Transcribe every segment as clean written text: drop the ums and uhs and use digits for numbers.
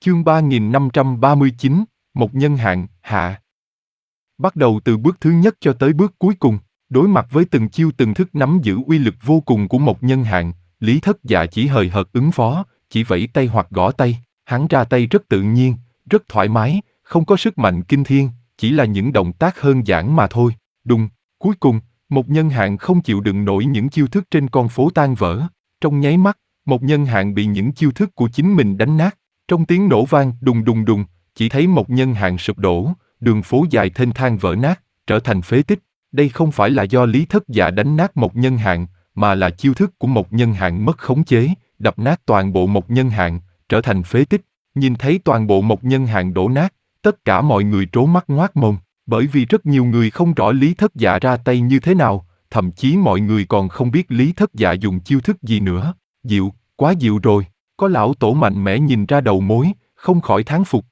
Chương 3539, Một nhân hạn, hạ. Bắt đầu từ bước thứ nhất cho tới bước cuối cùng, đối mặt với từng chiêu từng thức nắm giữ uy lực vô cùng của một nhân hạn, Lý Thất Dạ chỉ hời hợt ứng phó, chỉ vẫy tay hoặc gõ tay, hắn ra tay rất tự nhiên, rất thoải mái, không có sức mạnh kinh thiên, chỉ là những động tác đơn giản mà thôi. Đùng, cuối cùng, một nhân hạn không chịu đựng nổi những chiêu thức trên con phố tan vỡ, trong nháy mắt, một nhân hạn bị những chiêu thức của chính mình đánh nát. Trong tiếng nổ vang đùng đùng đùng, chỉ thấy một nhân hạn sụp đổ, đường phố dài thênh thang vỡ nát, trở thành phế tích. Đây không phải là do Lý Thất Dạ đánh nát một nhân hạn, mà là chiêu thức của một nhân hạn mất khống chế, đập nát toàn bộ một nhân hạn, trở thành phế tích. Nhìn thấy toàn bộ một nhân hạn đổ nát, tất cả mọi người trố mắt ngoác mồm, bởi vì rất nhiều người không rõ Lý Thất Dạ ra tay như thế nào, thậm chí mọi người còn không biết Lý Thất Dạ dùng chiêu thức gì nữa. Dịu, quá dịu rồi. Có lão tổ mạnh mẽ nhìn ra đầu mối, không khỏi thán phục.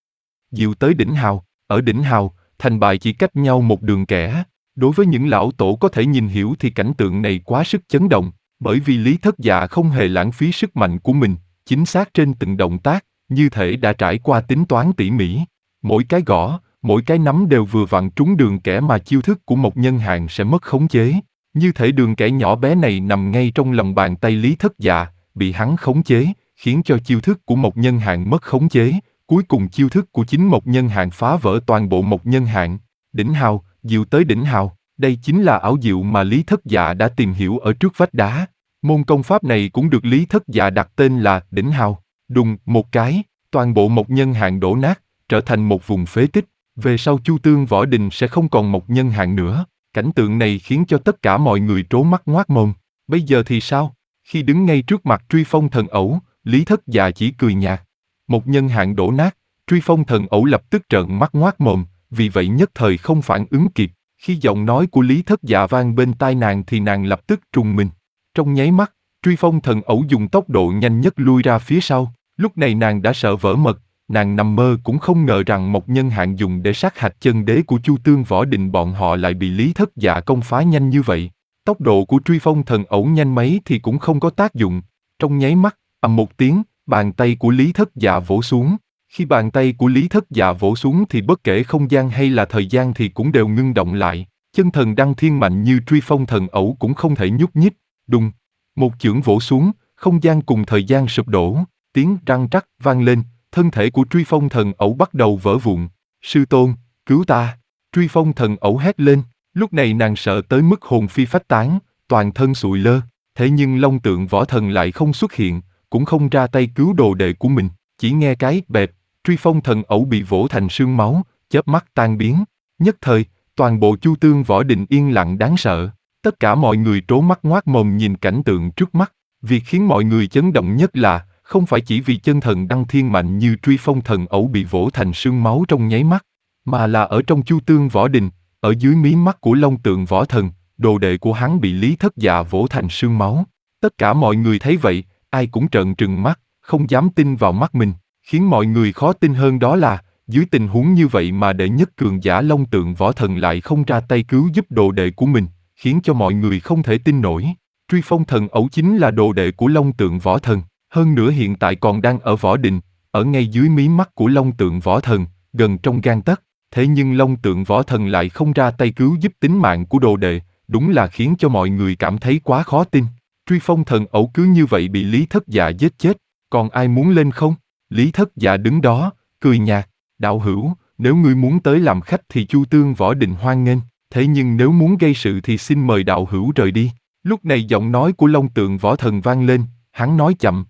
Dịu tới đỉnh hào, ở đỉnh hào, thành bại chỉ cách nhau một đường kẻ. Đối với những lão tổ có thể nhìn hiểu thì cảnh tượng này quá sức chấn động, bởi vì Lý Thất Dạ không hề lãng phí sức mạnh của mình, chính xác trên từng động tác, như thể đã trải qua tính toán tỉ mỉ. Mỗi cái gõ, mỗi cái nắm đều vừa vặn trúng đường kẻ mà chiêu thức của một nhân hạn sẽ mất khống chế. Như thể đường kẻ nhỏ bé này nằm ngay trong lòng bàn tay Lý Thất Dạ, bị hắn khống chế, khiến cho chiêu thức của một nhân hạn mất khống chế, cuối cùng chiêu thức của chính một nhân hạn phá vỡ toàn bộ một nhân hạn. Đỉnh hào, diệu tới đỉnh hào, đây chính là ảo diệu mà Lý Thất Dạ đã tìm hiểu ở trước vách đá. Môn công pháp này cũng được Lý Thất Dạ đặt tên là đỉnh hào. Đùng, một cái, toàn bộ một nhân hạn đổ nát, trở thành một vùng phế tích. Về sau Chu Tương Võ Đình sẽ không còn một nhân hạn nữa. Cảnh tượng này khiến cho tất cả mọi người trố mắt ngoác mồm. Bây giờ thì sao? Khi đứng ngay trước mặt Truy Phong Thần Ẩu, Lý Thất Dạ chỉ cười nhạt. Một nhân hạn đổ nát, Truy Phong Thần Ẩu lập tức trợn mắt ngoác mồm, vì vậy nhất thời không phản ứng kịp. Khi giọng nói của Lý Thất Dạ vang bên tai nàng thì nàng lập tức trùng mình. Trong nháy mắt, Truy Phong Thần Ẩu dùng tốc độ nhanh nhất lui ra phía sau. Lúc này nàng đã sợ vỡ mật, nàng nằm mơ cũng không ngờ rằng một nhân hạn dùng để sát hạch chân đế của Chu Tương Võ Đình bọn họ lại bị Lý Thất Dạ công phá nhanh như vậy. Tốc độ của Truy Phong Thần Ẩu nhanh mấy thì cũng không có tác dụng. Trong nháy mắt, ầm một tiếng, bàn tay của Lý Thất Dạ vỗ xuống. Khi bàn tay của Lý Thất Dạ vỗ xuống thì bất kể không gian hay là thời gian thì cũng đều ngưng động lại. Chân thần đăng thiên mạnh như Truy Phong Thần Ẩu cũng không thể nhúc nhích. Đùng, một chưởng vỗ xuống, không gian cùng thời gian sụp đổ, tiếng răng rắc vang lên, thân thể của Truy Phong Thần Ẩu bắt đầu vỡ vụn. Sư tôn, cứu ta! Truy Phong Thần Ẩu hét lên. Lúc này nàng sợ tới mức hồn phi phách tán, toàn thân sụi lơ, thế nhưng Long Tượng Võ Thần lại không xuất hiện, cũng không ra tay cứu đồ đệ của mình, chỉ nghe cái bẹp, Truy Phong Thần Ẩu bị vỗ thành sương máu, chớp mắt tan biến. Nhất thời, toàn bộ Chu Tương Võ Đình yên lặng đáng sợ, tất cả mọi người trố mắt ngoác mồm nhìn cảnh tượng trước mắt. Việc khiến mọi người chấn động nhất là, không phải chỉ vì chân thần đăng thiên mạnh như Truy Phong Thần Ẩu bị vỗ thành sương máu trong nháy mắt, mà là ở trong Chu Tương Võ Đình, ở dưới mí mắt của Long Tượng Võ Thần, đồ đệ của hắn bị Lý Thất Dạ vỗ thành sương máu. Tất cả mọi người thấy vậy, ai cũng trợn trừng mắt, không dám tin vào mắt mình. Khiến mọi người khó tin hơn đó là, dưới tình huống như vậy mà đệ nhất cường giả Long Tượng Võ Thần lại không ra tay cứu giúp đồ đệ của mình, khiến cho mọi người không thể tin nổi. Truy Phong Thần Ẩu chính là đồ đệ của Long Tượng Võ Thần, hơn nữa hiện tại còn đang ở Võ Đình, ở ngay dưới mí mắt của Long Tượng Võ Thần, gần trong gang tấc. Thế nhưng Long Tượng Võ Thần lại không ra tay cứu giúp tính mạng của đồ đệ, đúng là khiến cho mọi người cảm thấy quá khó tin. Truy Phong Thần Ẩu cứ như vậy bị Lý Thất Dạ giết chết, còn ai muốn lên không? Lý Thất Dạ đứng đó, cười nhạt, đạo hữu, nếu ngươi muốn tới làm khách thì Chu Tương Võ Đình hoan nghênh, thế nhưng nếu muốn gây sự thì xin mời đạo hữu rời đi. Lúc này giọng nói của Long Tượng Võ Thần vang lên, hắn nói chậm.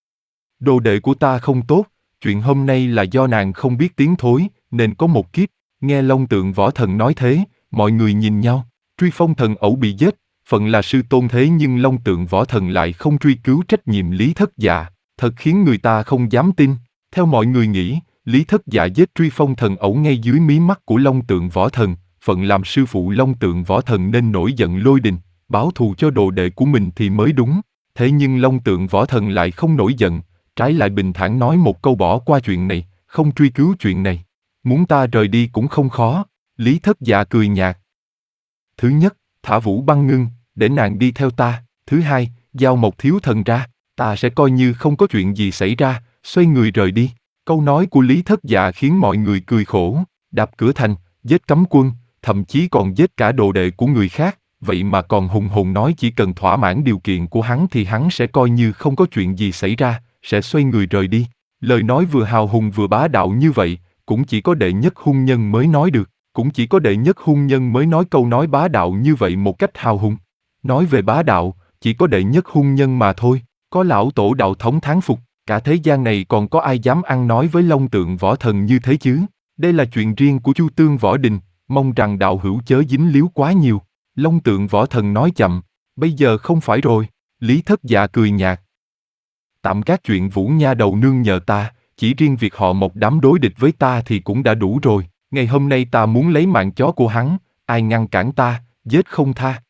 Đồ đệ của ta không tốt, chuyện hôm nay là do nàng không biết tiến thối, nên có một kiếp. Nghe Long Tượng Võ Thần nói thế, mọi người nhìn nhau, Truy Phong Thần Ẩu bị giết, phận là sư tôn thế nhưng Long Tượng Võ Thần lại không truy cứu trách nhiệm Lý Thất Dạ, thật khiến người ta không dám tin. Theo mọi người nghĩ, Lý Thất Dạ giết Truy Phong Thần Ẩu ngay dưới mí mắt của Long Tượng Võ Thần, phận làm sư phụ Long Tượng Võ Thần nên nổi giận lôi đình, báo thù cho đồ đệ của mình thì mới đúng. Thế nhưng Long Tượng Võ Thần lại không nổi giận, trái lại bình thản nói một câu bỏ qua chuyện này, không truy cứu chuyện này. Muốn ta rời đi cũng không khó. Lý Thất Dạ cười nhạt. Thứ nhất, thả Vũ Băng Ngưng, để nàng đi theo ta. Thứ hai, giao một thiếu thần ra, ta sẽ coi như không có chuyện gì xảy ra, xoay người rời đi. Câu nói của Lý Thất Dạ khiến mọi người cười khổ, đạp cửa thành, giết cấm quân, thậm chí còn giết cả đồ đệ của người khác, vậy mà còn hùng hồn nói chỉ cần thỏa mãn điều kiện của hắn thì hắn sẽ coi như không có chuyện gì xảy ra, sẽ xoay người rời đi. Lời nói vừa hào hùng vừa bá đạo như vậy, cũng chỉ có đệ nhất hung nhân mới nói được, cũng chỉ có đệ nhất hung nhân mới nói câu nói bá đạo như vậy một cách hào hùng. Nói về bá đạo, chỉ có đệ nhất hung nhân mà thôi, có lão tổ đạo thống thán phục, cả thế gian này còn có ai dám ăn nói với Long Tượng Võ Thần như thế chứ? Đây là chuyện riêng của Chu Tương Võ Đình, mong rằng đạo hữu chớ dính líu quá nhiều. Long Tượng Võ Thần nói chậm, bây giờ không phải rồi. Lý Thất Dạ cười nhạt. Tạm các chuyện Vũ Nha đầu nương nhờ ta, chỉ riêng việc họ một đám đối địch với ta thì cũng đã đủ rồi. Ngày hôm nay ta muốn lấy mạng chó của hắn, ai ngăn cản ta, giết không tha.